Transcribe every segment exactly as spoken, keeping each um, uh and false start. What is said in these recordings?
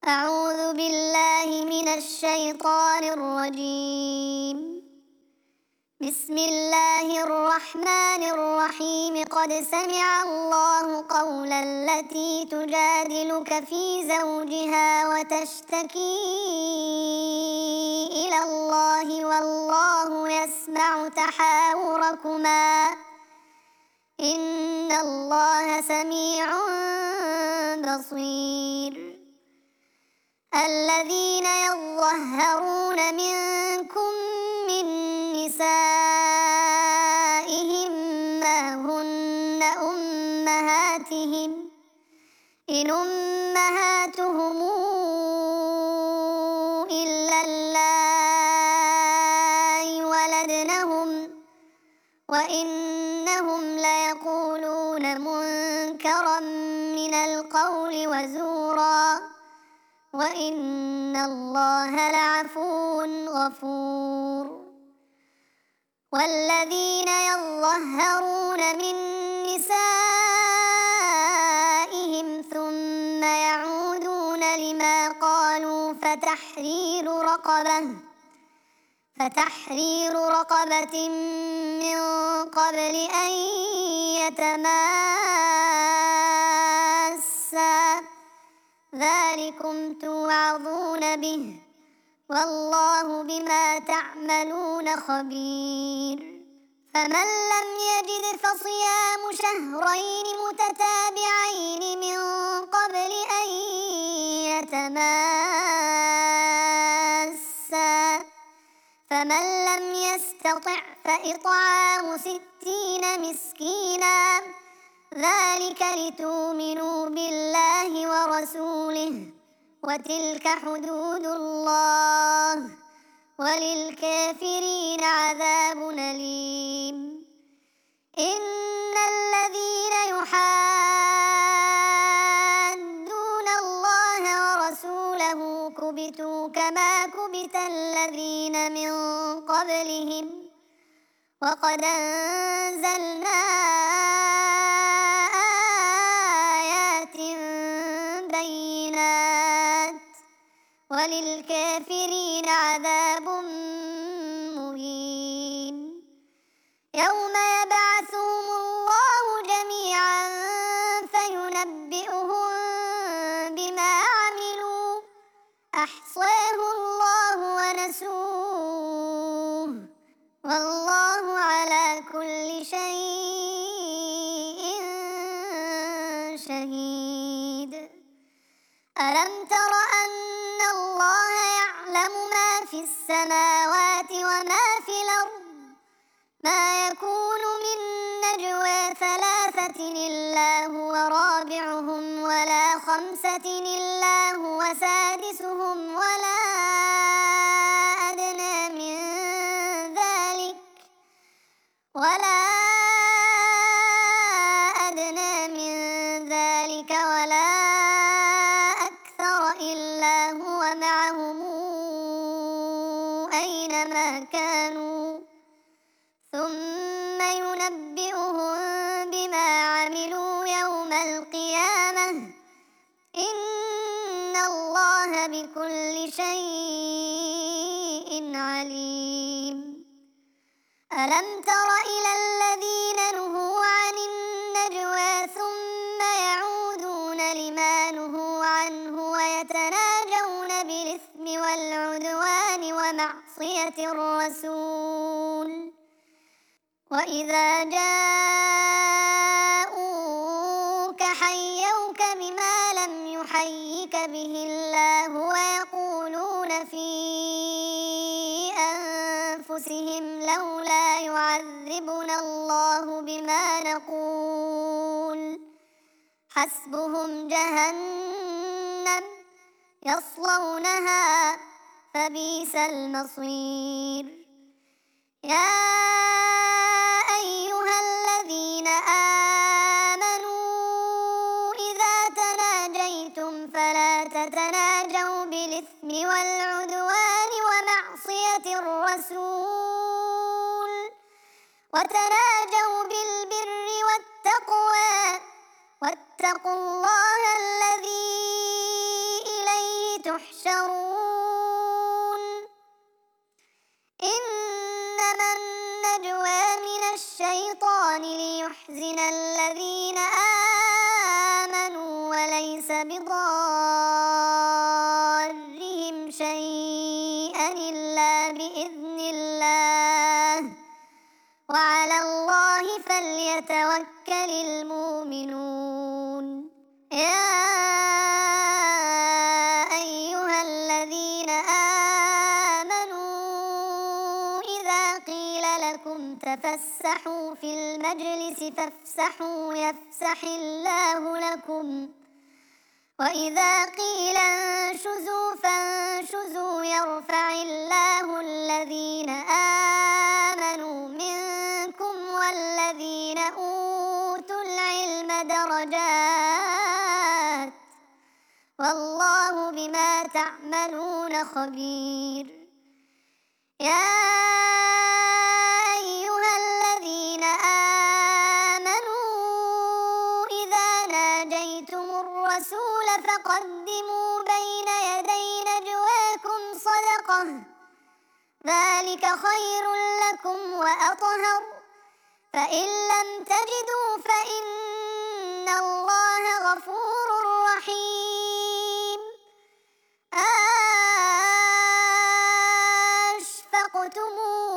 أعوذ بالله من الشيطان الرجيم. بسم الله الرحمن الرحيم. قد سمع الله قول التي تجادلك في زوجها وتشتكي إلى الله والله يسمع تحاوركما إن الله سميع بصير. الذين يظهرون منكم من نسائهم ما هن أمهاتهم إن أمهاتهم إلا اللائي ولدنهم وإنهم ليقولون منكرا من القول وزورا وإن الله لعفو غفور. والذين يظهرون من نسائهم ثم يعودون لما قالوا فتحرير رقبة فتحرير رقبة من قبل أن يتماسا ذلكم توعظون به والله بما تعملون خبير. فمن لم يجد فصيام شهرين متتابعين من قبل أن يتماسا فمن لم يستطع فإطعام ستين مسكينا ذلك لتؤمنوا بالله ورسوله وتلك حدود الله وللكافرين عذاب أليم. إن الذين يحادون الله ورسوله كبتوا كما كبت الذين من قبلهم وقد أنزلنا آيات بينات وللكافرين عذاب مهين. يوم يبعثهم الله جميعا فينبئهم بما عملوا أحصاه الله ونسوه والله على كل شيء شهيد. ألم تر أن الله يعلم ما في السماوات وما في الأرض ما يكون من نجوى ثلاثة إلا هو رابعهم ولا خمسة إلا هو سادسهم ولا أدنى من ذلك ولا أدنى من ذلك ولا أكثر إلا هو معهم أينما كانوا ثم ينبئهم بما عملوا يوم القيامة إن الله بكل شيء عليم. ألم تر إلى الذين نهوا عن النجوى ثم يعودون لما نهوا عنه ويتناجون بالإثم والعدوان ومعصية الرسول وإذا جاءوك حيوك بما لم يحيك به الله ويقولون في أنفسهم لولا يعذبنا الله بما نقول حسبهم جهنم يصلونها فبئس المصير. يا أيها الذين آمنوا إذا تناجيتم فلا تتناجوا بالإثم والعدوان ومعصية الرسول وتناجوا بالبر والتقوى واتقوا الله الذي إليه تحشرون إنما النجوى من الشيطان ليحزن الذين آمنوا وليس بضارهم شيئا إلا بإذن الله وعلى الله فليتوكل المؤمنون يا أيها الذين آمنوا إذا قيل لكم تفسحوا في المجلس فافسحوا يفسح الله لكم وإذا قيل انشزوا فانشزوا يرفع الله الذين آمنوا منكم والذين أوتوا العلم درجات والله بما تعملون خبير يا أيها الذين آمنوا إذا ناجيتم الرسول فقدموا بين يدي نجواكم صدقة ذلك خير لكم وأطهر فإن لم تجدوا فإن الله غفور رحيم أشفقتم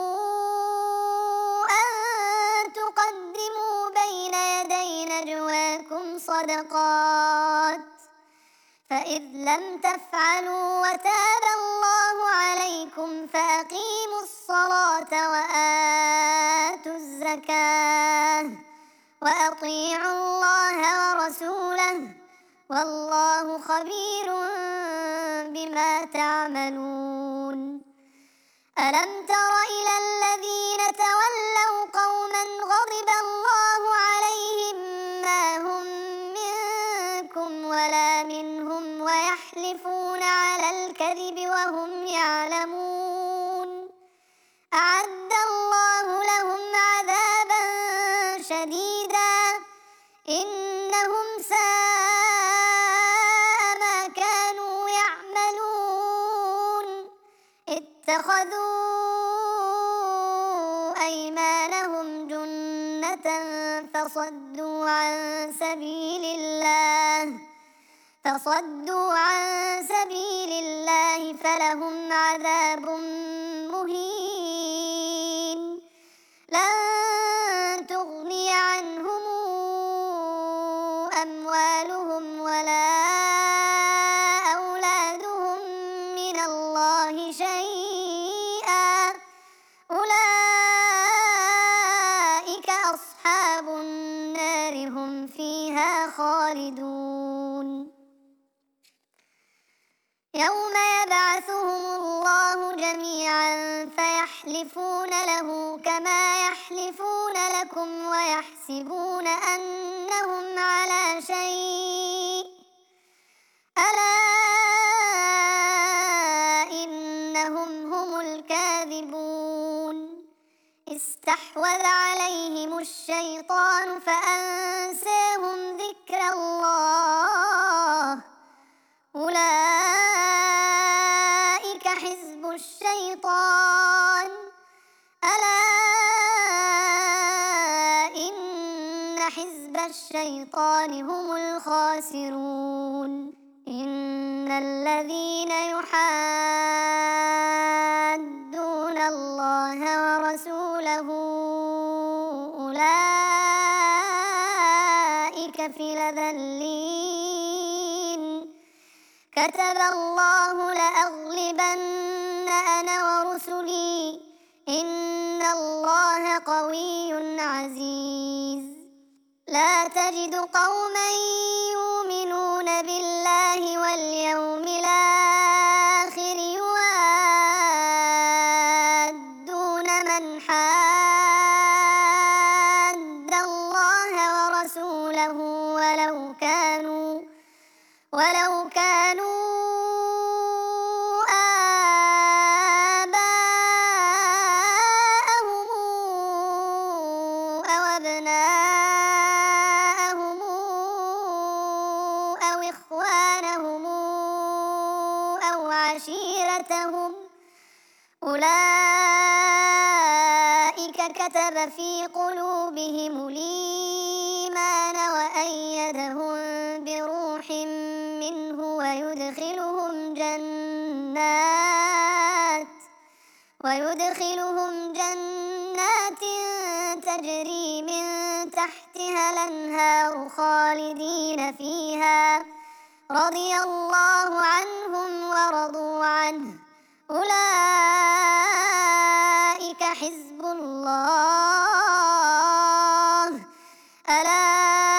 أن تقدموا بين يدي نجواكم صدقات فإذ لم تفعلوا وتاب الله عليكم فأقيموا الصلاة وآتوا الزكاة وأطيعوا الله ورسوله والله خبير بما تعملون ألم تر إلى الذين تولوا قوما غضب الله عليهم ما هم منكم ولا منهم ويحلفون على الكذب وهم يعلمون أعد الله لهم عذابا شديدا إنهم ساء ما كانوا يعملون اتخذوا أيمانهم جنة فصدوا عن سبيل الله فصدوا عن سبيل الله فلهم عذاب مهين لن تغني عنهم أموالهم ولا أولادهم من الله شيئا أولئك أصحاب النار هم فيها خالدون يوم يبعثهم الله جميعا فيحلفون له كما يحلفون لكم ويحسبون أنهم على شيء ألا إنهم هم الكاذبون استحوذ عليهم الشيطان فأنساهم ذكر الله أولئك حزب الشيطان ألا إن حزب الشيطان هم الخاسرون إن الذين يحادون الله ورسوله أولئك في الأذلين كتب الله لأغلبن أنا ورسلي إن الله قوي عزيز لا تجد قوما يؤمنون بالله واليوم الآخر يوادون من حاد الله ورسوله ولو كانوا ولو كانوا آباءهم أو أبناءهم أو إخوانهم وعشيرتهم أولئك كتب في قلوبهم الإيمان وأيدهم بروح منه ويدخلهم جنات ويدخلهم جنات تجري من تحتها الأنهار خالدين فيها رضي الله عنهم ورضوا عنه أولئك حزب الله ألا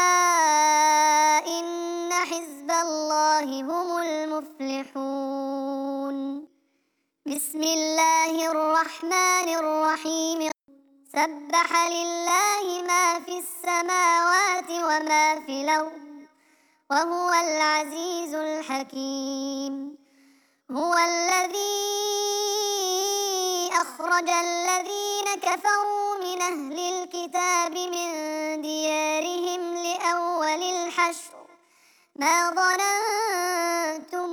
إن حزب الله هم المفلحون بسم الله الرحمن الرحيم سبح لله ما في السماوات وما في الأرض وهو العزيز الحكيم هو الذي أخرج الذين كفروا من أهل الكتاب من ديارهم لأول الحشر ما ظننتم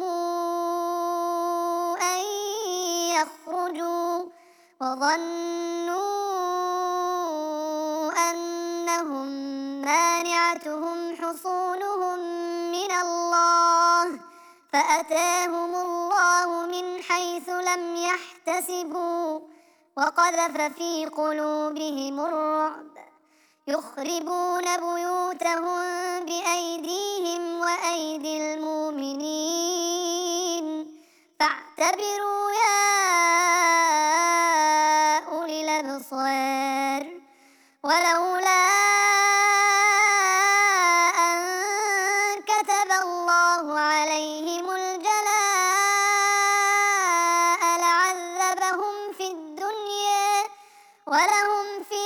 أن يخرجوا وظنوا أنهم مانعتهم حصونهم من الله فأتاهم الله من حيث لم يحتسبوا وقذف في قلوبهم الرعب يخربون بيوتهم بأيديهم وأيدي المؤمنين فاعتبروا يا أولي الأبصار ولولا أن كتب الله عليهم الجلاء لعذبهم في الدنيا ولهم في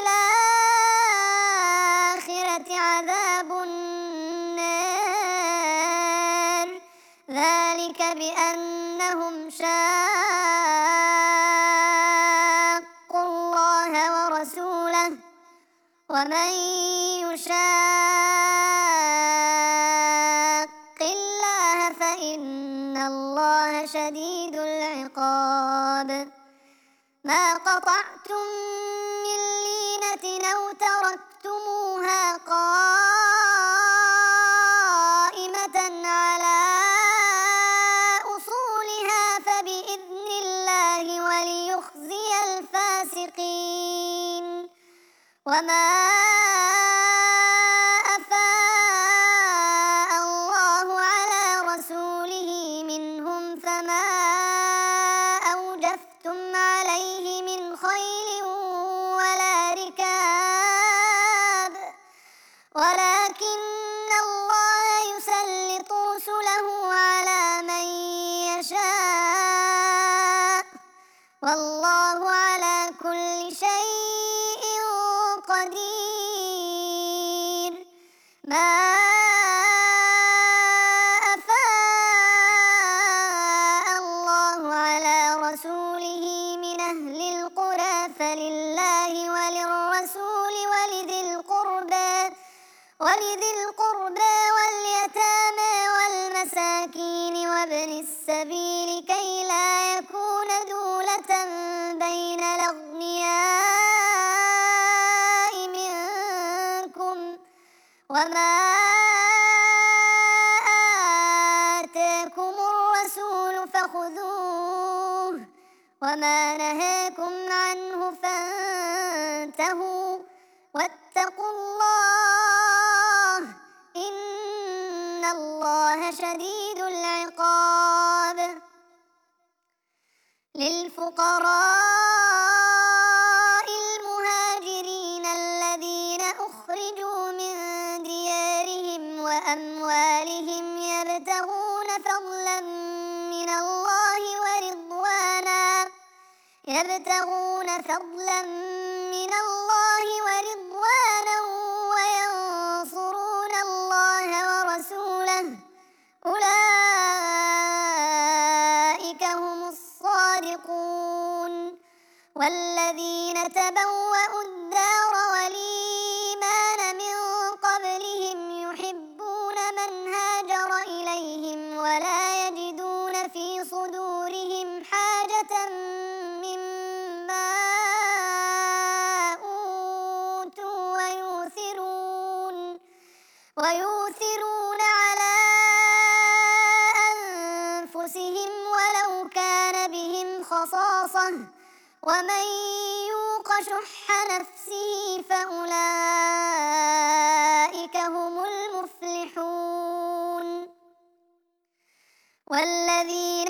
الآخرة عذاب النار ذلك بأنهم شاقوا الله ورسوله ومن يشاق الله فإن الله شديد العقاب ما قطعتم من لينة أو تركتموها قائمة على أصولها فبإذن الله وليخزي الفاسقين وما أفاء الله على رسوله منهم فما أوجفتم عليه من خيل ولا ركاب ولكن الله يسلط رسله على من يشاء والله على كل شيء قدير ما أفاء الله على رسوله من أهل القرى فلله وللرسول ولذي القربى ولذي القربى واليتامى والمساكين وابن السبيل كي لا يكون دولة بين الأغنياء منكم وما آتاكم الرسول فخذوه وما نهاكم عنه فانتهوا واتقوا الله إن الله شديد العقاب للفقراء المهاجرين الذين أخرجوا من ديارهم وأموالهم يبتغون فضلا من الله ورضوانا يبتغون فضلا من الله ورضوانا وينصرون الله ورسوله أولئك هم الصادقون والذين تبوأوا الدار والإيمان من قبلهم يحبون من هاجر إليهم ولا يجدون في صدورهم أنفسهم ولو كان بهم خصاصة ومن يوق شح نفسه فأولئك هم المفلحون. والذين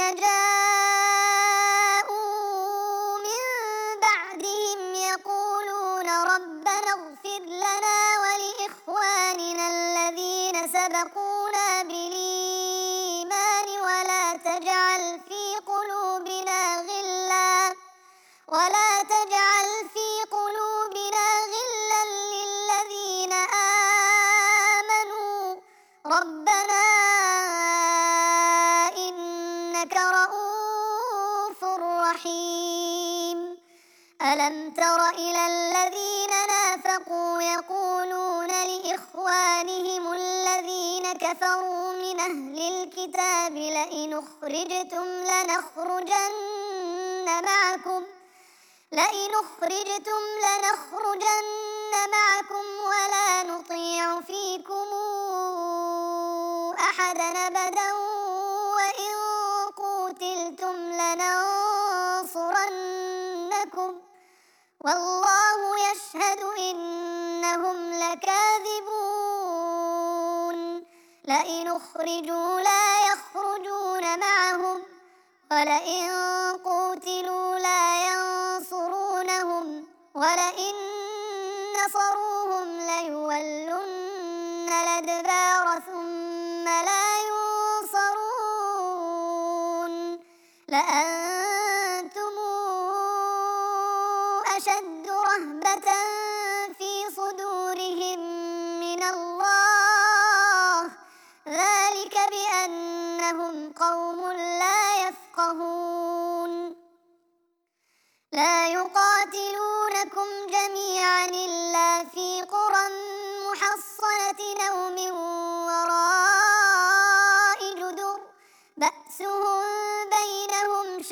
جاءوا من بعدهم يقولون ربنا اغفر لنا ولإخواننا الذين سبقونا بالإيمان ولا تجعل في قلوبنا غلا ولا تجعل في قلوبنا غلا للذين آمنوا ربنا إنك رؤوف رحيم. ألم تر إلى الذين نافقوا يقولون لإخوانهم الذين كفروا من أهل الكتاب لئن أخرجتم لنخرجن معكم لئن أخرجتم لنخرجن معكم ولا نطيع فيكم أحدا أبدا وإن قوتلتم لننصرنكم والله يشهد إنهم لكاذبون. لئن أخرجوا لا يخرجون معهم ولئن قوتلوا لا ينصرونهم ولئن نصروهم ليولن الأدبار ثم لا ينصرون لأنتم أشد رهبة في صدورهم من الله ذلك بأنهم قوم لا يفقهون. لا يقاتلونكم جميعا إلا في قرى محصنة أو من وراء جدر بأسهم بينهم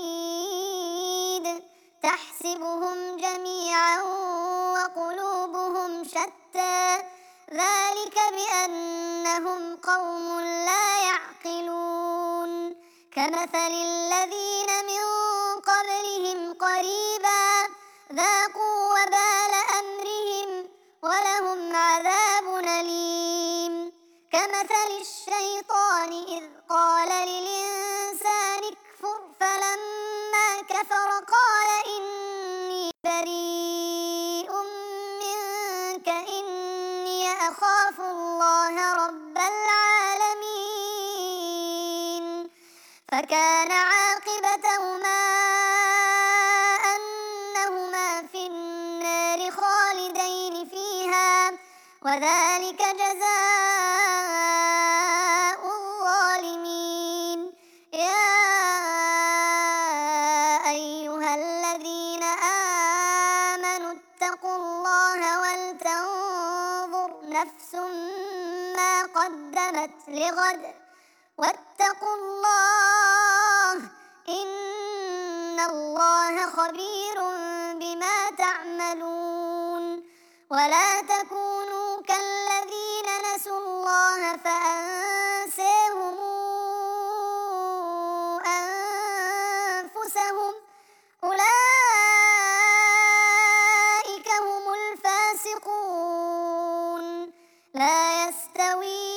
شديد تحسبهم جميعا وقلوبهم شتى ذلك بأنهم قوم لا يعقلون. كمثل الذين من قبلهم قريبا ذاقوا وبال أمرهم ولهم عذاب أليم. كمثل الشيطان إذ قال للإنسان اكفر فلما كفر قال إني بريء منك إني أخاف الله رب العالمين. فكان عاقبتهما أنهما في النار خالدين فيها وذلك جزاء الظالمين. يا أيها الذين آمنوا اتقوا الله ولتنظر نفس ما قدمت لغد واتقوا الله إن الله خبير بما تعملون. ولا تكونوا كالذين نسوا الله فأنساهم أنفسهم أولئك هم الفاسقون. لا يستوي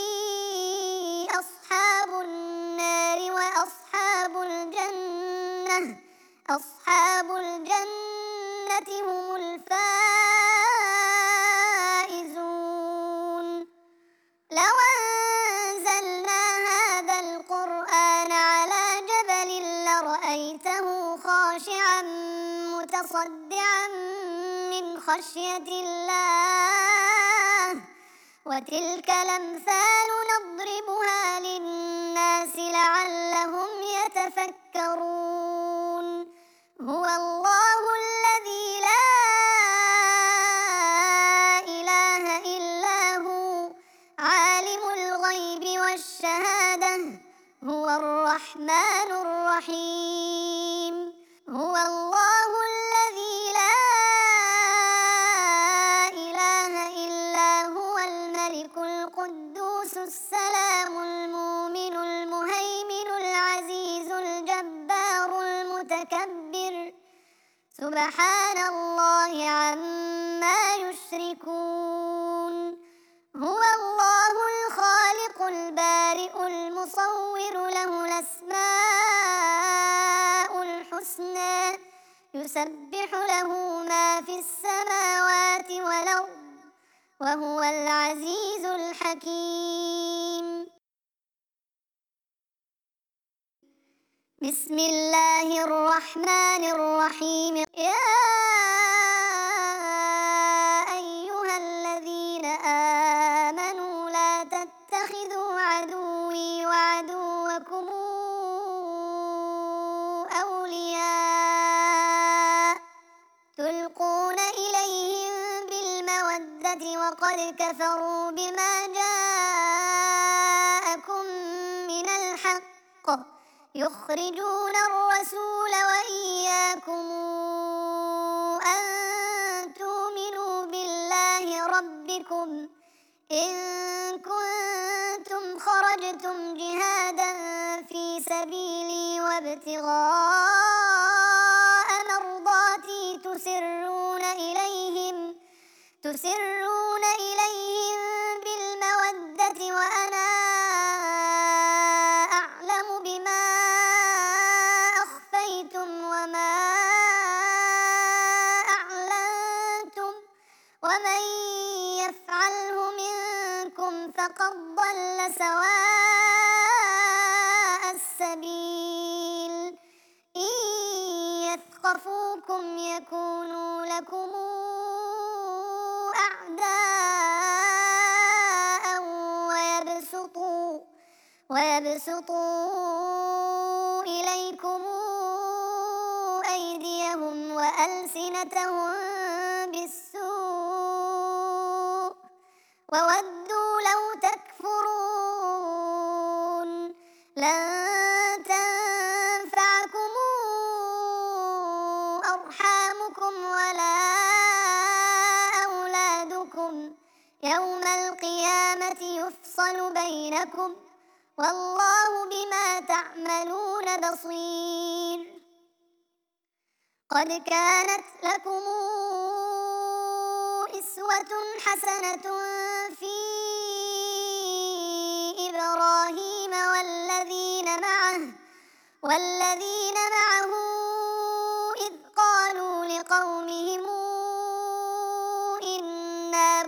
أصحاب النار وأصحاب الجنة أصحاب الجنة هم الفائزون. لو أنزلنا هذا القرآن على جبل لرأيته خاشعا متصدعا من خشية الله وتلك الأمثال نضربها للناس لعلهم يتفكرون. هو الله الذي لا إله إلا هو عالم الغيب والشهادة هو الرحمن الرحيم. هو الله الذي لا إله إلا هو الملك القدوس السلام المؤمن المهيمن سبحان الله عما يشركون هو الله الخالق البارئ المصور له الأسماء الحسنى يسبح له ما في السماوات والأرض وهو العزيز الحكيم بسم الله الرحمن الرحيم يا أيها الذين آمنوا لا تتخذوا عدوي وعدوكم أولياء تلقون إليهم بالمودة وقد كفروا بما جاءكم من الحق يخرجون الرسول وإياكم أن تؤمنوا بالله ربكم إن كنتم خرجتم جهادا في سبيلي وابتغاء مرضاتي تسرون إليهم تسرون إليهم بالمودة وأنا أعلم بما أخفيتم وما أعلنتم ومن يفعله منكم فقد ضل سواء السبيل إن يثقفوكم يكونوا لكم أعداء ويبسطوا ويبسطوا إليكم أيديهم وألسنتهم بالسوء وودوا لو تكفرون لن تنفعكم أرحامكم ولا أولادكم يوم القيامة يفصل بينكم والله بما تعملون بصير قد كانت لكم أسوة حسنة في إبراهيم والذين معه والذين معه إذ قالوا لقومهم إنا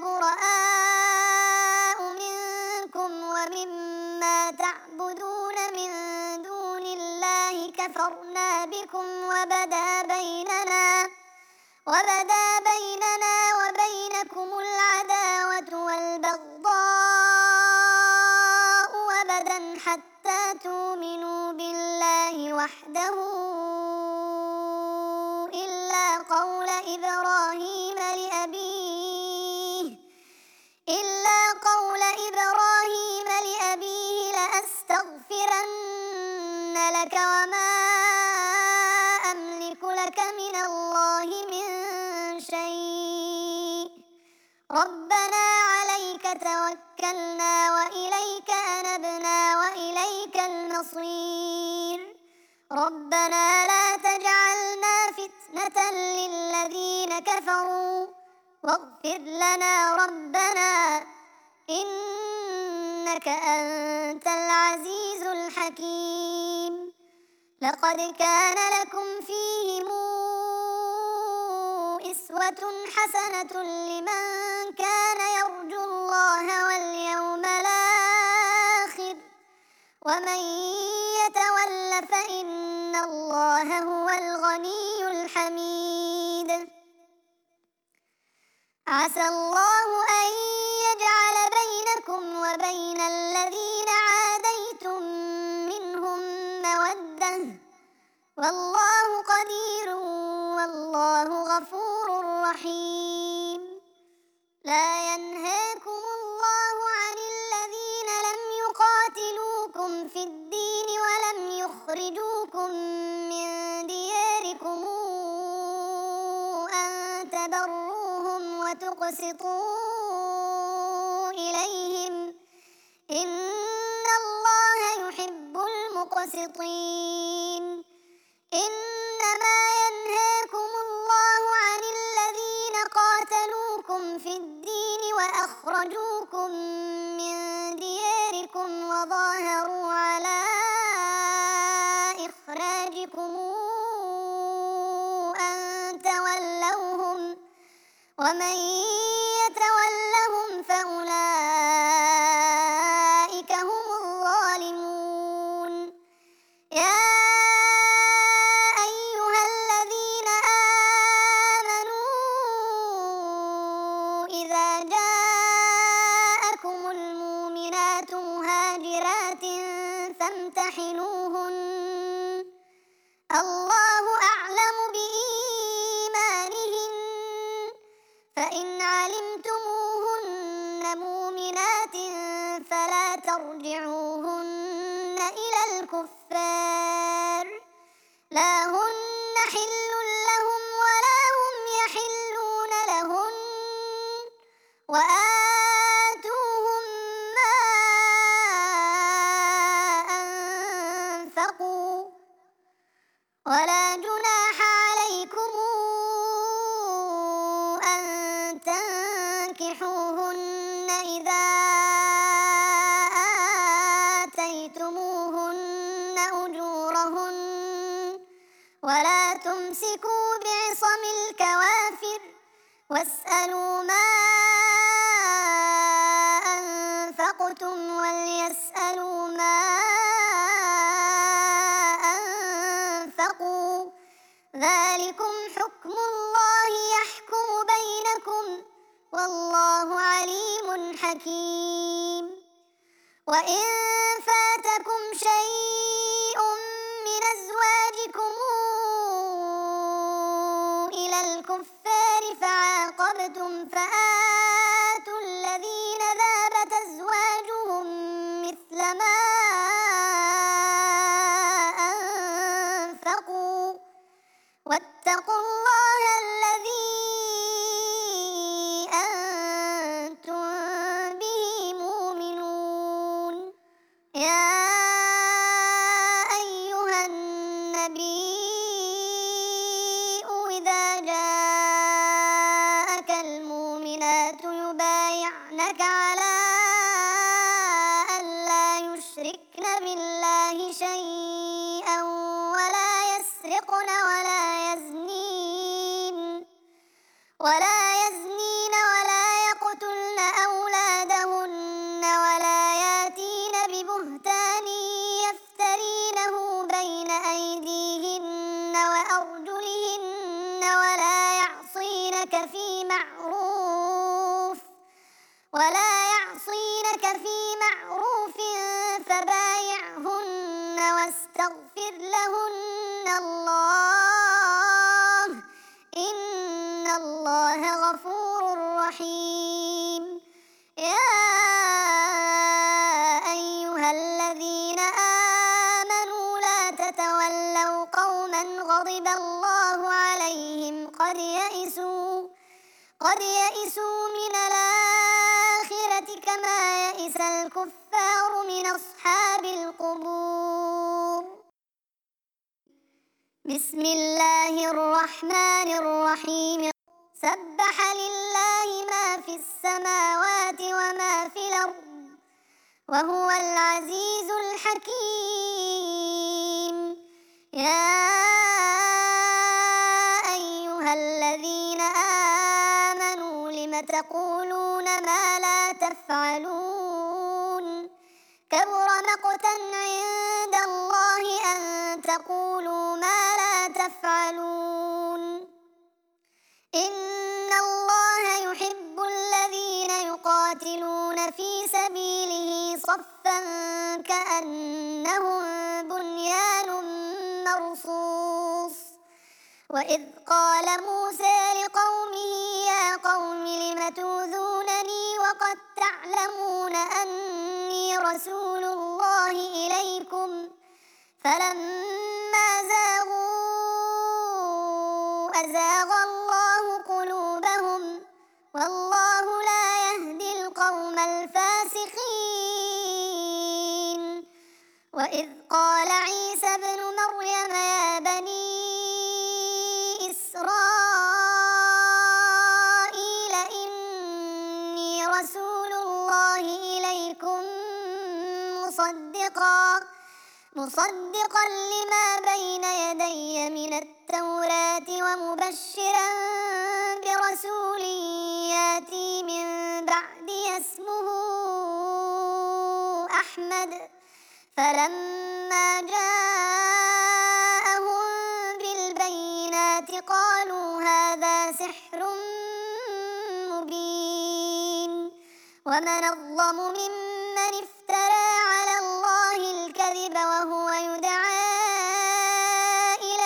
براء منكم ومما تعبدون من دون الله كفرنا بكم وبدا بيننا وبدا بيننا وبينكم العداوة والبغضاء أبدا حتى تؤمنوا بالله وحده إلا قول إبراهيم لأبيه إلا قول إبراهيم لأبيه لأستغفرن لك وما أملك لك من الله من شيء ربنا عليك توكلنا وإليك أنبنا وإليك المصير ربنا لا تجعلنا فتنة للذين كفروا واغفر لنا ربنا إنك أنت العزيز الحكيم لقد كان لكم فيهم أسوة حسنة لمن كان يرجو الله واليوم الآخر ومن يتول فإن الله هو الغني الحميد عسى الله أن يجعل بينكم وبين الذين عاديتم منهم مودة والله قدير والله غفور رحيم لا ينهاكم الله عن الذين لم يقاتلوكم في الدين ولم يخرجوكم من دياركم أن تبروهم وتقسطوا إليهم إن الله يحب المقسطين إنما ينهاكم الله استعصموكم في الدين وأخرجوكم من دياركم وظاهروا على إخراجكم أن تولوهم ومن يتولهم فأولئك هم الظالمون يا أيها الذين آمنوا إذا جاءكم المؤمنات مهاجرات فامتحنوهن الله أعلم بإيمانهن فإن علمتموهن مؤمنات فلا ترجعوهن إلى الكفار لا هن حل لهم ولا هم يحلون لهن وآتوهم ما أنفقوا ولا جناح عليكم أن تنكحوهن إذا آتيتموهن أجورهن ولا تمسكوا بعصم الكوافر واسألوا ما أنفقتم وليسألوا ما أنفقوا ذلكم حكم الله يحكم بينكم والله عليم حكيم وإن فاتكم شيء من أزواجكم إلى الكفار فعاقبتم فآتوا الذين ذهبت أزواجهم مثل ما أنفقوا واتقوا الله الذي أنتم به مؤمنون يا أيها النبي إذا جاءك المؤمنات يبايعنك على أن لا يشركن بالله شيئا ولا يسرقن ولا يزنين ولا يزنين ولا يقتلن أولادهن ولا ياتين ببهتان يفترينه بين أيديهن وأرجلهن ولا يعصينك في معروف ولا يعصينك في معروف فبايعهن واستغفر لهن الله إن الله غفور رحيم يا أيها الذين آمنوا لا تتولوا قوما غضب الله عليهم قد يئسوا قد يئسوا من الآخرة كما يئس الكفار من أصحاب القبور بسم الله الرحمن الرحيم سبح لله ما في السماوات وما في الأرض وهو العزيز الحكيم يا أيها الذين آمنوا لم تقولون ما لا تفعلون كبر مقتا عند الله أن تقولوا ما لا تفعلون إن الله يحب الذين يقاتلون في سبيله صفا كأنهم بنيان مرصوص وإذ قال موسى لقومه يا قوم لم تؤذونني وقد تعلمون أني رسول الله إليكم فلما زاغوا أزاغ الله قلوبهم والله لا يهدي القوم الفاسقين وإذ قال عيسى ابن مريم يا بني إسرائيل إن مصدقا مصدقا لما بين يدي من التوراة ومبشرا برسول ياتي من بعدي اسمه أحمد. فلما جاءهم بالبينات قالوا هذا سحر مبين. ومن أظلم ممن افترى على الله الكذب وهو يدعى إلى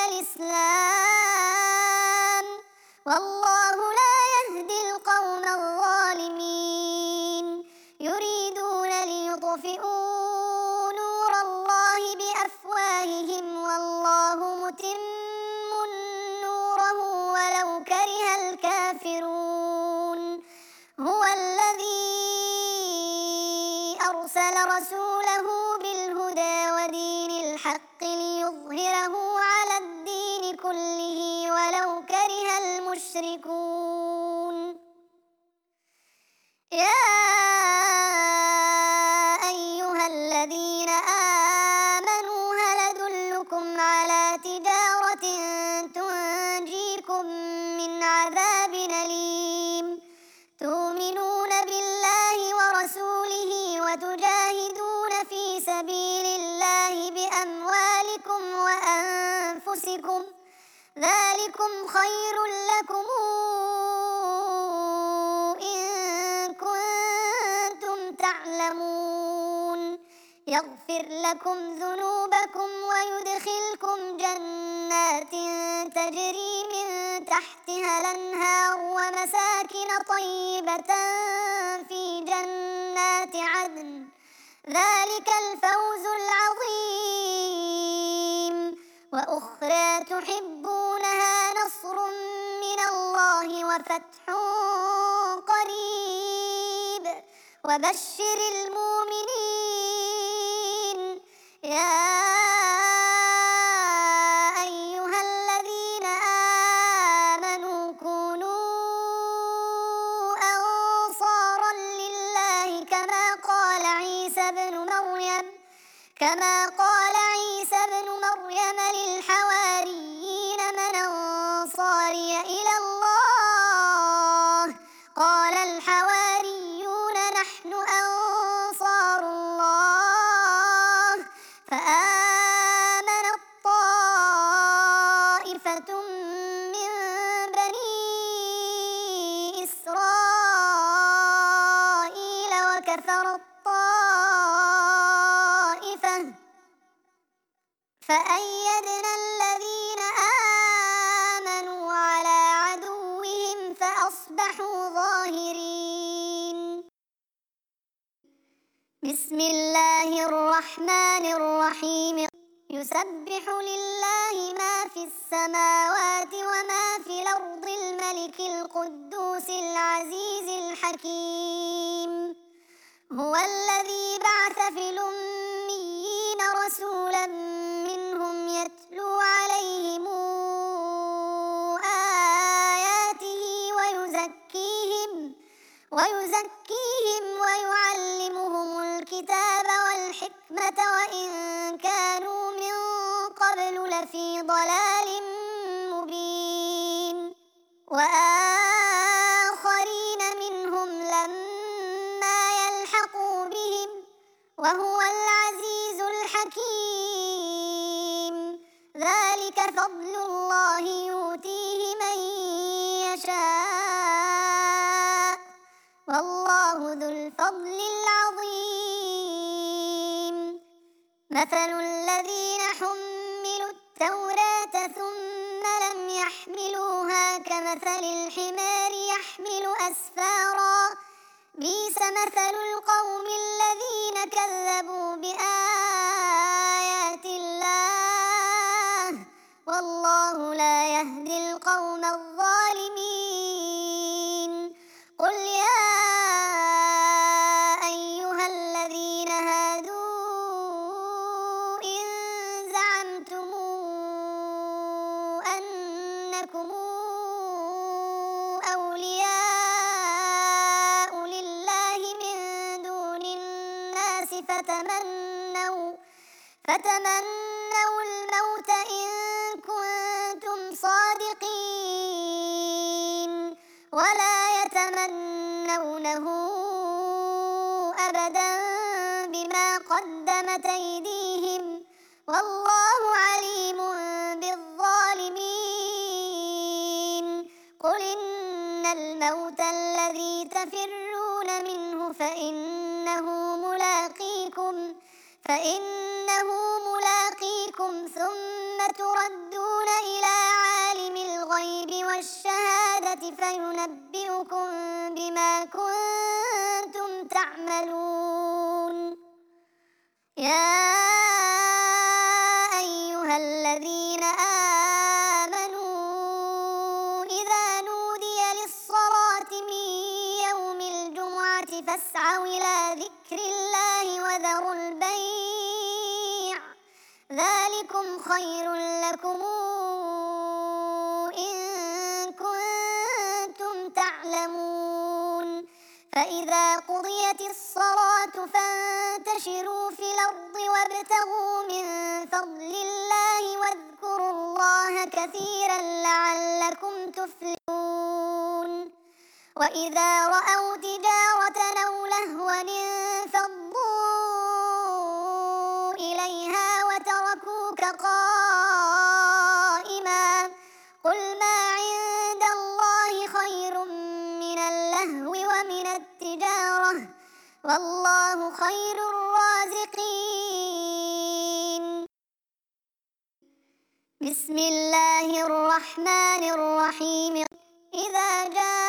الإسلام والله لا يهدي القوم الظالمين. يريدون ليطفئوا نور الله بأفواههم والله متم نوره ولو كره الكافرون. هو الذي أرسل رسوله بالهدى ودين الحق ليظهره على الدين كله ولو كره المشركون. يا أيها الذين آمنوا هل أدلكم على تجارة تنجيكم من عذاب أليم تؤمنون بالله ورسوله وتجاهدون في سبيل الله بأموالكم وأنفسكم ذلكم خير لكم إن كنتم تعلمون. يغفر لكم ذنوبكم ويدخلكم جنات تجري من تحتها الأنهار ومساكن طيبة في جنات عدن ذلك الفوز العظيم. وأخرى تحبونها نصر من الله وفتح قريب وبشر المؤمنين. يا أيها الذين آمنوا كونوا أنصارا لله كما قال عيسى ابن مريم كما قال عيسى ابن مريم للحواريين من أنصاري إلى الله قال الحواريون نحن أنصار الله. فآمنت طائفة من بني إسرائيل وكفرت طائفة فأيدنا الذين آمنوا على عدوهم فأصبحوا ظاهرين. بسم الله الرحمن الرحيم. يسبح لله ما في السماوات وما في الأرض الملك القدوس العزيز الحكيم. هو الذي بعث في الأميين رسولا منهم يتلو عليهم آياته ويزكيهم ويزكيهم ويعلمهم الكتاب والحكمة وإن كانوا من قبل لفي ضلال مبين. وآخرين منهم لما يلحقوا بهم وهو العزيز الحكيم. ذلك فضل الله يؤتيه من يشاء والله ذو الفضل العظيم. مثل الذين حملوا التوراة ثم لم يحملوها كمثل الحمار يحمل أسفارا بئس مثل القوم الذين كذبوا بآيات الله والله لا يهدي القوم الظالمين. قل يا أيها الذين هادوا إن زعمتم أنكم أولياء لله من دون الناس فتمنوا فتمنوا الموت إن كنتم صادقين ولا يتمنونه أبدا بما قدمت أيديهم والله عليم بالظالمين. قل إن الموت الذي تفرون منه فإنه ملاقيكم فإنه ملاقيكم ثم تردون إلى عالم الغيب والشهادة فينبئكم بما كنتم تعملون. يا أيها الذين آمنوا إذا نودي للصلاة من يوم الجمعة فاسعوا إلى ذكر الله وذروا البيع ذلكم خير لكم إن كنتم تعلمون. فإذا قضيت الصلاة فانتشروا في الأرض وابتغوا من فضل الله واذكروا الله كثيرا لعلكم تفلحون. وإذا رأوا تجارة أو لهوا انفضوا إليها وتركوك قائما قل ما عند الله خير من اللهو ومن التجارة والله خير الرازقين. بسم الله الرحمن الرحيم. إذا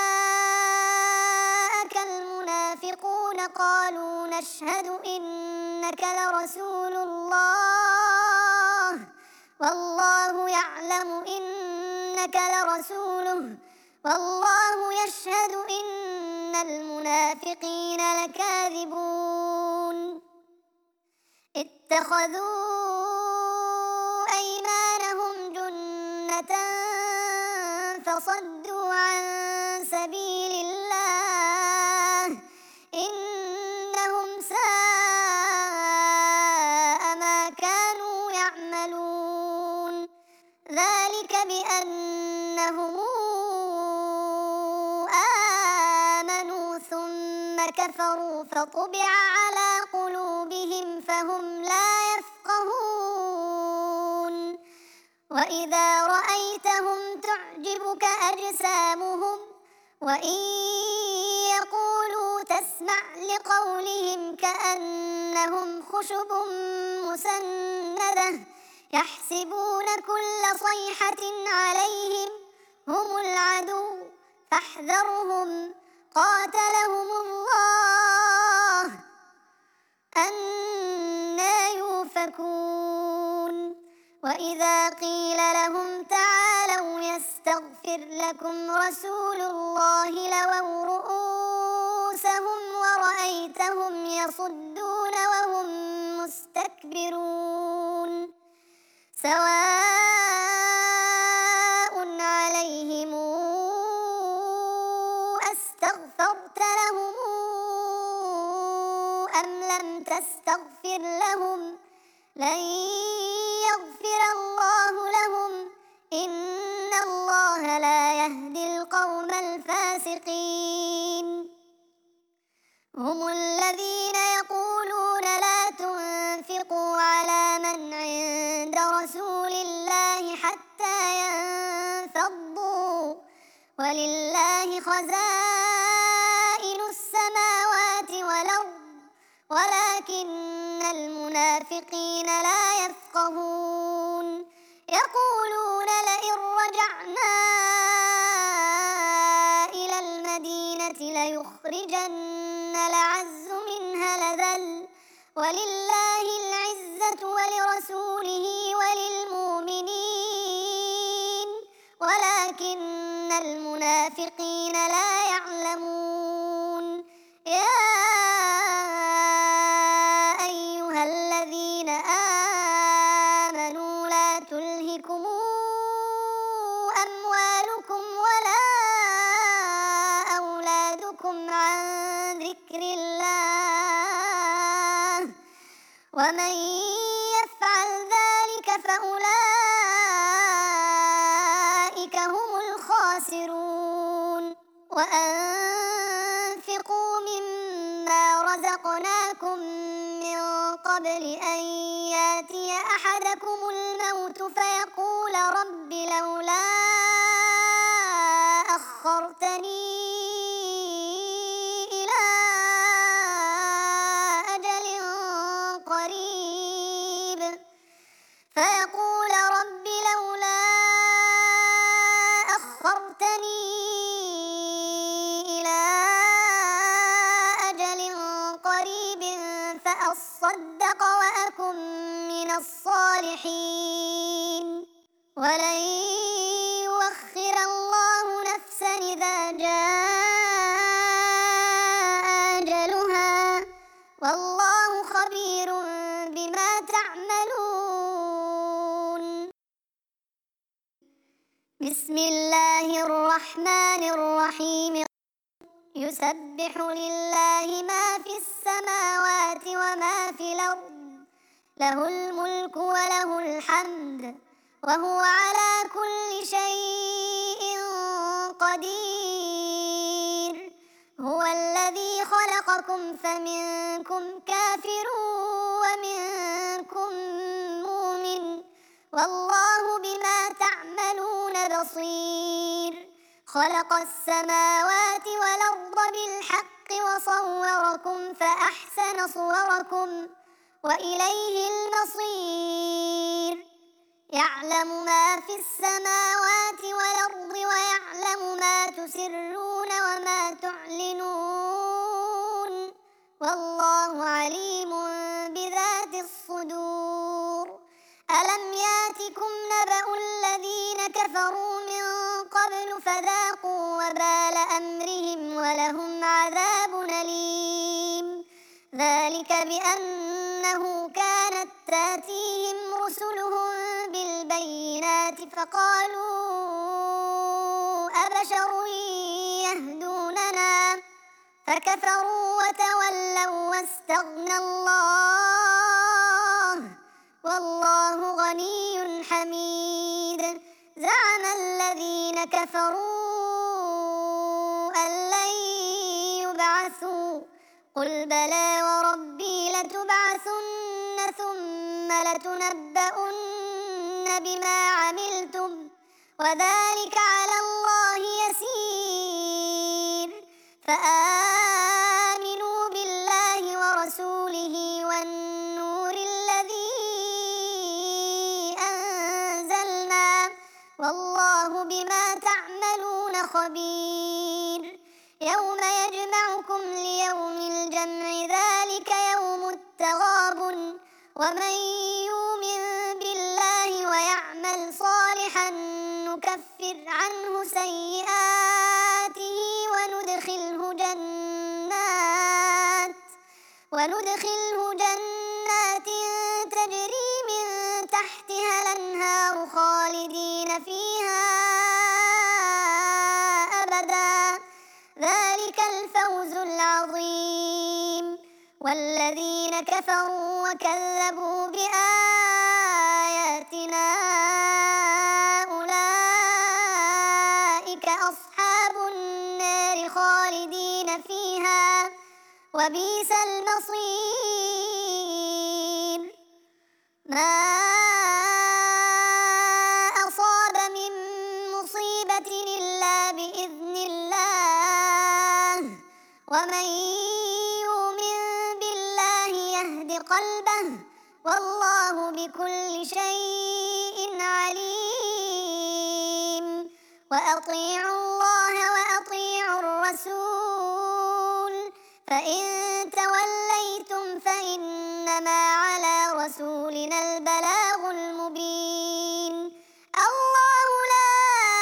جاءك المنافقون قالوا نشهد إنك لرسول الله والله يعلم إنك لرسوله والله يشهد إن المنافقين لكاذبون. اتخذوا أيمانهم جنة فصدوا عن سبيل الله إنهم ساء ما كانوا يعملون. ذلك بأنهم آمنوا ثم كفروا فطبع على قلوبهم فهم لا يفقهون. وإذا رأيتهم تعجبك أجسامهم وإن يقولوا تسمع لقولهم كأنهم خشب مسندة يحسبون كل صيحة عليهم هم العدو فاحذرهم قاتلهم الله أنى يؤفكون. وإذا قيل لهم تعالوا يستغفر لكم رسول الله لووا رؤوسهم ورأيتهم يصدون وهم مستكبرون. سواء عليهم أستغفرت لهم أم لم تستغفر لهم لن يغفر الله لهم إن الله لا يهدي القوم الفاسقين. هم الذين يقولون لا تنفقوا على من عند رسول الله حتى ينفضوا ولله خزائن السماوات والأرض ولكن المنافقين لا يفقهون. يقولون لئن رجعنا إلى المدينة ليخرجن الأعز منها الأذل ولله العزة ولرسوله وللمؤمنين ولكن المنافقين لا يعلمون. يا أيها الذين آمنوا لا تلهكم أموالكم ولا أولادكم عن ذكر الله ومن يفعل خلقناكم من قبل أن ياتي أحدكم الموت فيقول رب لولا أخرتني إلى أجل قريب فيقول رب لولا أخرتني إلى أجل قريب فأصدق وأكن من الصالحين ولن يؤخر الله نفسا إذا جاء أجلها والله خبير بما تعملون. بسم الله الرحمن الرحيم. يسبح لله ما في السماوات وما في الأرض له الملك وله الحمد وهو على كل شيء قدير. هو الذي خلقكم فمنكم كافر ومنكم مؤمن والله بما تعملون بصير. خلق السماوات والأرض بالحق وصوركم فأحسن صوركم وإليه المصير. يعلم ما في السماوات والأرض ويعلم ما تسرون وما تعلنون والله عليم بذات الصدور. ألم ياتكم نبأ الذين كفروا من قبل فذاقوا وبال أمرهم ولهم عذاب أليم. ذلك بأنه كانت تاتيهم رسلهم بالبينات فقالوا أبشر يهدوننا فكفروا وتولوا واستغنى الله والله غني حميد. زعم الذين كفروا أن لن يبعثوا قل بلى وربي لتبعثن ثم لتنبؤن بما عملتم وذلك على الله يسير. فآمنوا بالله ورسوله والنور الذي أنزلنا والله بما تعملون خبير. يوم يجمعكم ليوم الجمع ذلك يوم التغابن ومن يؤمن بالله ويعمل صالحا نكفر عنه سيئاته وندخله جنات وندخله جنات تجري من تحتها الأنهار خالدين فيها أبدا ذلك الفوز العظيم. والذين كفروا وكذبوا بآياتنا أولئك أصحاب النار خالدين فيها وبئس المصير. ما أصاب من مصيبة إلا بإذن الله ومن يؤمن بالله يهد قلبه والله بكل شيء عليم. وأطيعوا الله وأطيعوا الرسول فإن توليتم فإنما على رسولنا البلاغ المبين. الله لا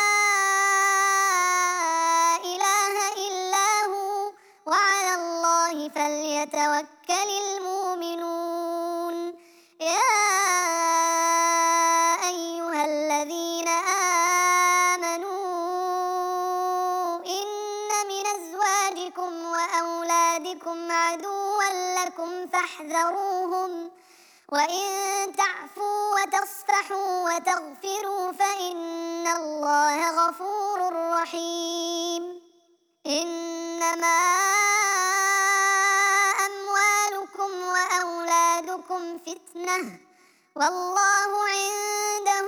إله إلا هو وعلى الله فليتوكل المؤمنون. يا أيها الذين آمنوا إن من أزواجكم وأولادكم عدوا لكم فاحذروهم وإن تعفوا وتصفحوا وتغفروا فإن الله غفور رحيم. إنما أموالكم الحسنى والله عنده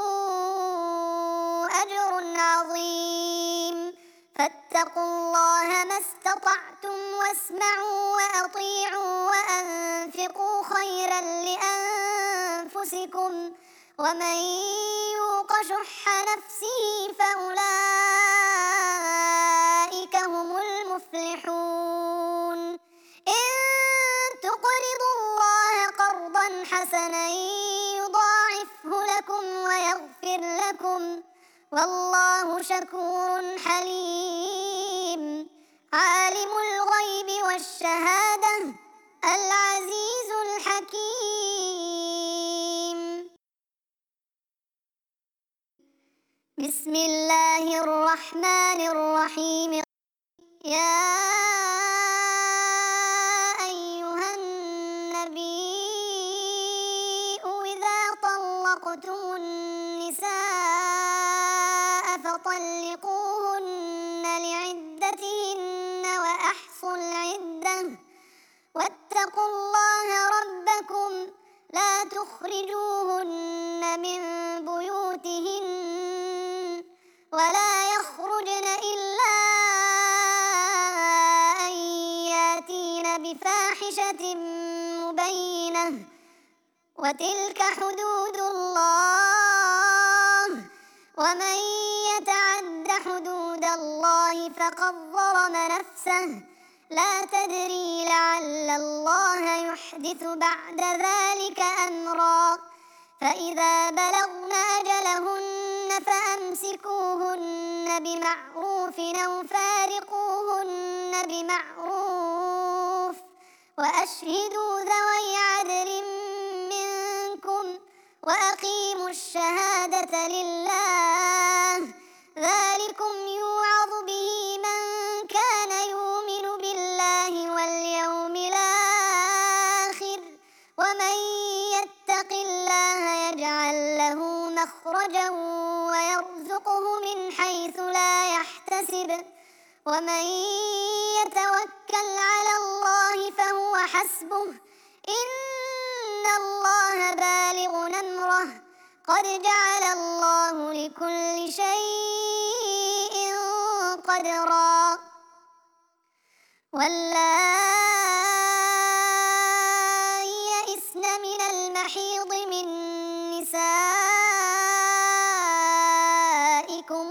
أجر عظيم. فاتقوا الله ما استطعتم واسمعوا وأطيعوا وأنفقوا خيرا لأنفسكم ومن يوق شح نفسه فأولئك هم المفلحون. إن تقرضوا الله قرضا حسنا يضاعفه لكم ويغفر لكم والله شكور حليم. عالم الغيب والشهادة العزيز الحكيم. بسم الله الرحمن الرحيم. يا أيها النبي إذا طلقتم النساء فطلقوهن لعدتهن وأحصوا العدة واتقوا الله ربكم لا تخرجوهن من بيوتهن ولا يخرجن إلا أن ياتين بفاحشة مبينة وتلك حدود الله ومن يتعد حدود الله فقد ظلم نفسه لا تدري لعل الله يحدث بعد ذلك أمرا. فإذا بلغن أجلهن فأمسكوهن بمعروف أو فارقوهن بمعروف وأشهدوا ذوي عدل منكم وأقيموا الشهادة لله ذلكم يوعظ به من كان يؤمن بالله واليوم الآخر ومن يتق الله يجعل له مخرجا ويرزقه من حيث لا يحتسب ومن يتوكل على الله فهو حسبه إن الله بالغ أمره قد جعل الله لكل شيء قدرا. واللائي يئسن من المحيض من نسائكم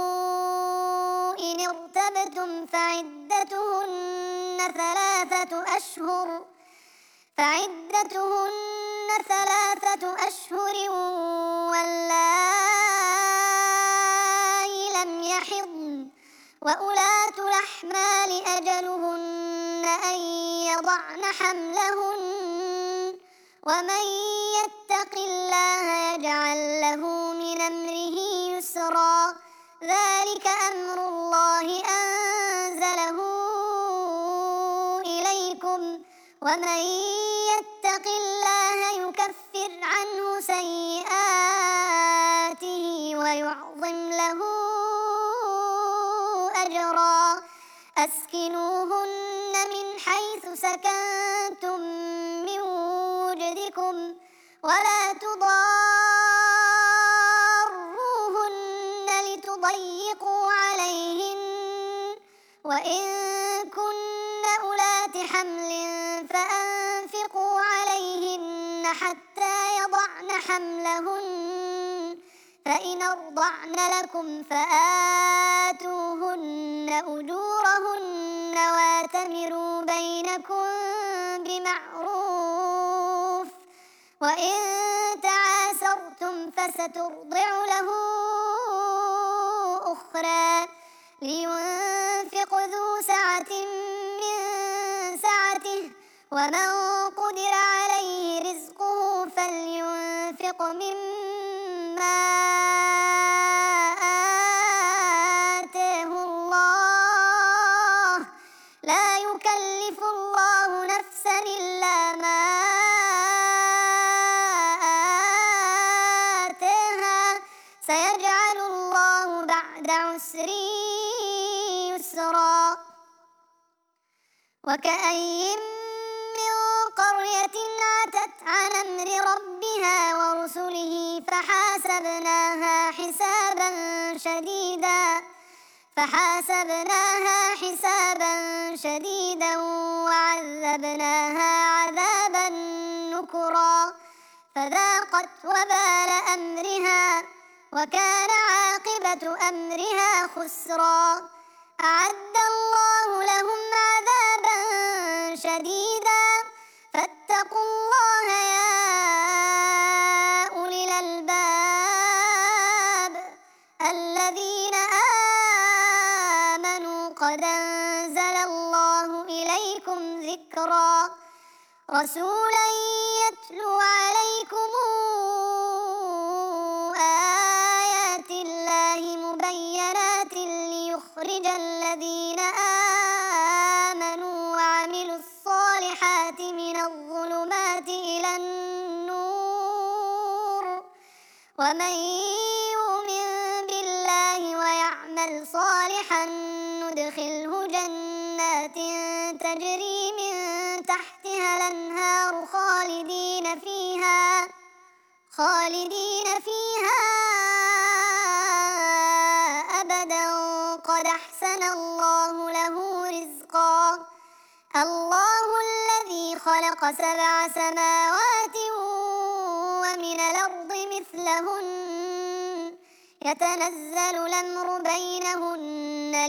إن ارتبتم فعدتهن ثلاثة أشهر فعدتهن ثلاثة أشهر واللائي لم يحضن وأولاة الأحمال أجلهن أن يضعن حملهن ومن يتق الله يجعل له من أمره يسرا. ذلك أمر الله أنزله إليكم ومن يتق الله يكفر عنه سيئاته ويعظم له أجرا. أسكنوهن من حيث سكنتم من وجدكم ولا تضاروهن لتضيقوا عليهن وإن كن أولات حمل فأنفقوا عليهن حتى يضعن حملهن فإن أرضعن لكم فآتوهن أجورهن واتمروا بينكم بمعروف وإن تعاسرتم فسترضع له أخرى لينفق ذو سعة من سعته ومن قدر عليه رزقه فلينفق مما آتاه الله لا يكلف الله نفسا إلا ما آتاها سيجعل الله بعد عسر يسرا. وكأين من قرية قرية عتت عن أمر ربها ورسله فحاسبناها حسابا شديدا فحاسبناها حسابا شديدا وعذبناها عذابا نكرا فذاقت وبال أمرها وكان عاقبة أمرها خسرا. أعد الله لهم عذابا شديدا فاتقوا الله يا أولي الألباب الذين آمنوا قد أنزل الله إليكم ذكرا رسولا يتلو عليكم آيات الله مبينات ليخرج الذين آمنوا وعملوا الصالحات من الظلمات إلى النور ومن يؤمن بالله ويعمل صالحا ندخله جنات تجري من تحتها الأنهار خالدين فيها خالدين فيها أبدا قد أحسن الله له رزقا. الله الذي خلق سبع سماوات ومن الأرض مثلهن يتنزل الأمر بينهن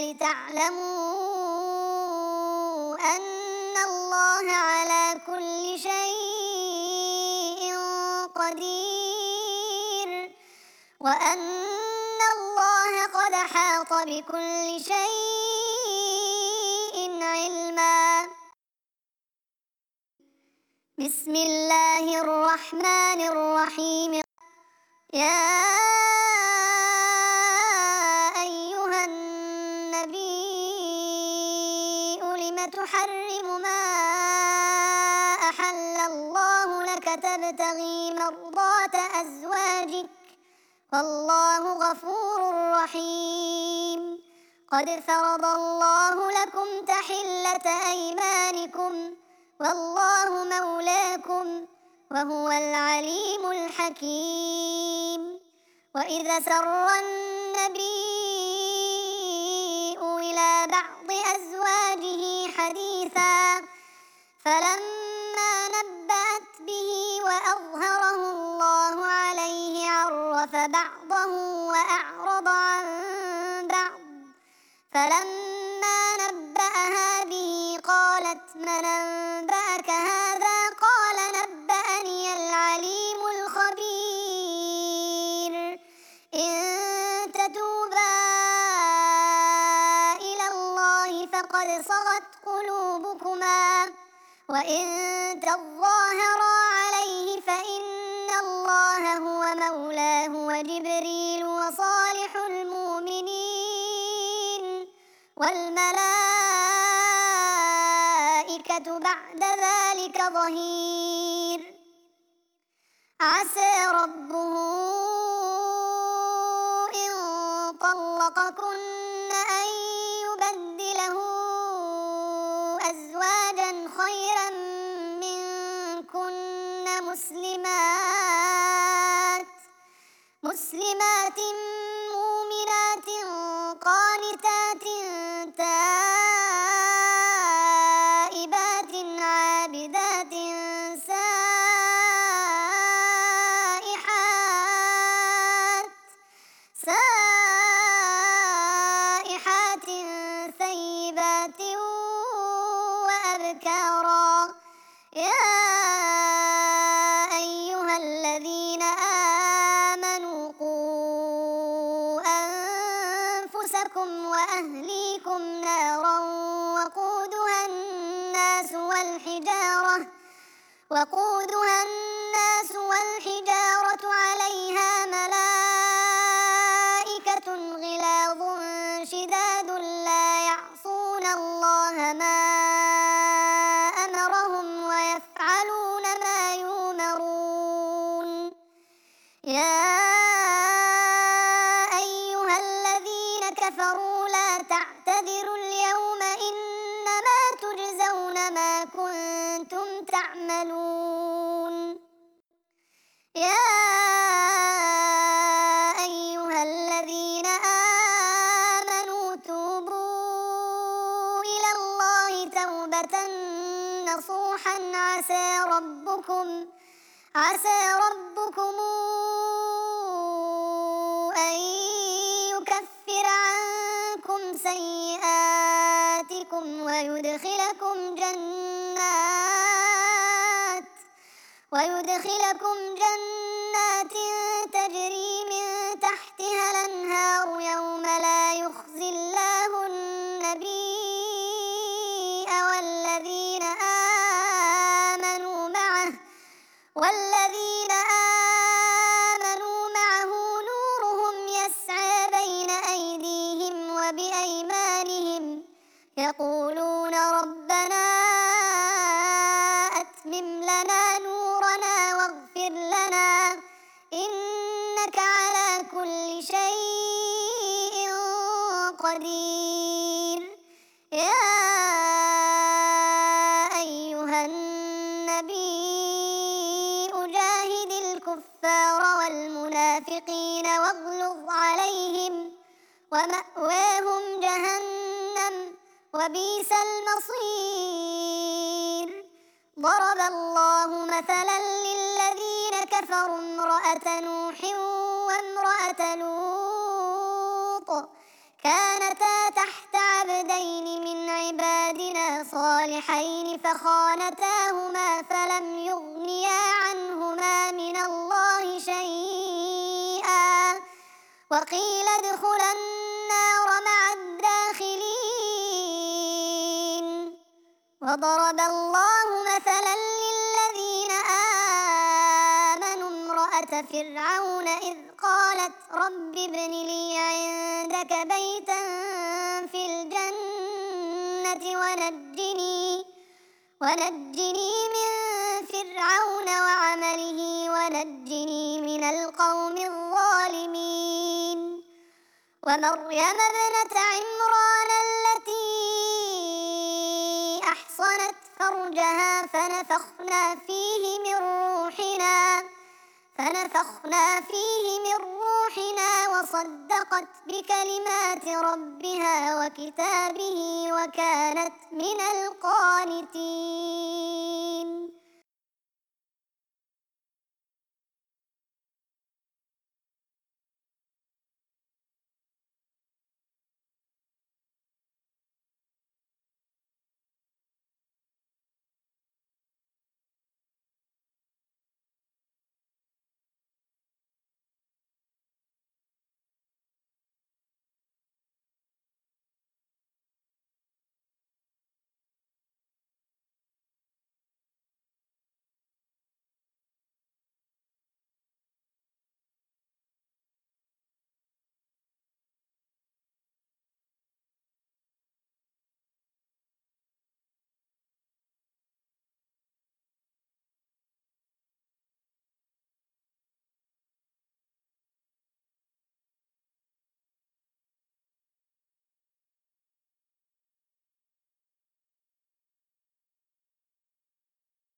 لتعلموا أن الله على كل شيء قدير وأن الله قد أحاط بكل شيء علما. بسم الله الرحمن الرحيم. يا أيها النبي لم تحرم ما أحل الله لك تبتغي مرضات أزواجك والله غفور رحيم. قد فرض الله لكم تحلة أيمانكم والله مولاكم وهو العليم الحكيم. وإذا سر النبي إلى بعض أزواجه حديثا فلما نبأت به وأظهره الله عليه عرف بعضه وأعرض عن بعض فلما نبأها به قالت من أنبأك هذا قال نبأني العليم الخبير. إن تتوبا إلى الله فقد صغت قلوبكما وإن تظاهرا عليه فإن الله هو مولاه وجبريل وصالح المؤمنين والملائكة بعد ذلك ظهير. عسى ربه إن طلقكن أن يبدله أزواجا خيرا منكن مسلمات مسلمات مؤمنات قانتات تائبات عابدات سائحات سائحات ثيبات وأبكارا. يا أيها الذين آمنوا قوا أنفسكم وأهليكم نارا وقودها الناس والحجارة وقودها الناس والحجارة عليها ملائكة غلاظ شداد لا يعصون الله ما أمرهم ويفعلون ما يؤمرون. يا أيها الذين كفروا لا تعتذروا اليوم إنما تجزون ما كنتم تعملون. توبة نصوحا عسى ربكم عسى ربكم أن يكفر عنكم سيئاتكم ويدخلكم جنات ويدخلكم جنات تجري من تحتها الأنهار يوم لا يخزي الله النبي والذين آمنوا معه والذين آمنوا معه نورهم يسعى بين أيديهم وبأيمانهم يقولون ربنا أتمم لنا نورنا واغفر لنا إنك على كل شيء قدير. يا أيها النبي أجاهد الكفار والمنافقين واغلظ عليهم ومأواهم جهنم وبئس المصير. ضرب الله مثلا للذين كفروا امرأة نوح وامرأة لوط كانتا تحت عبدين من عبادنا صالحين فخانتاهما فلم يغنيا عنهما من الله شيئا وقيل ادخلا النار مع الداخلين. وضرب الله مثلا للذين آمنوا امرأة فرعون إذ قالت رب ابن لي عندك بيتا في الجنة ونجني ونجني من فرعون وعمله ونجني من القوم الظالمين. ومريم ابنة عمران التي أحصنت فرجها فنفخنا فيه من روحنا فنفخنا فيه من روحنا وصدقت بكلمات ربها وكتابه وكانت من القانتين.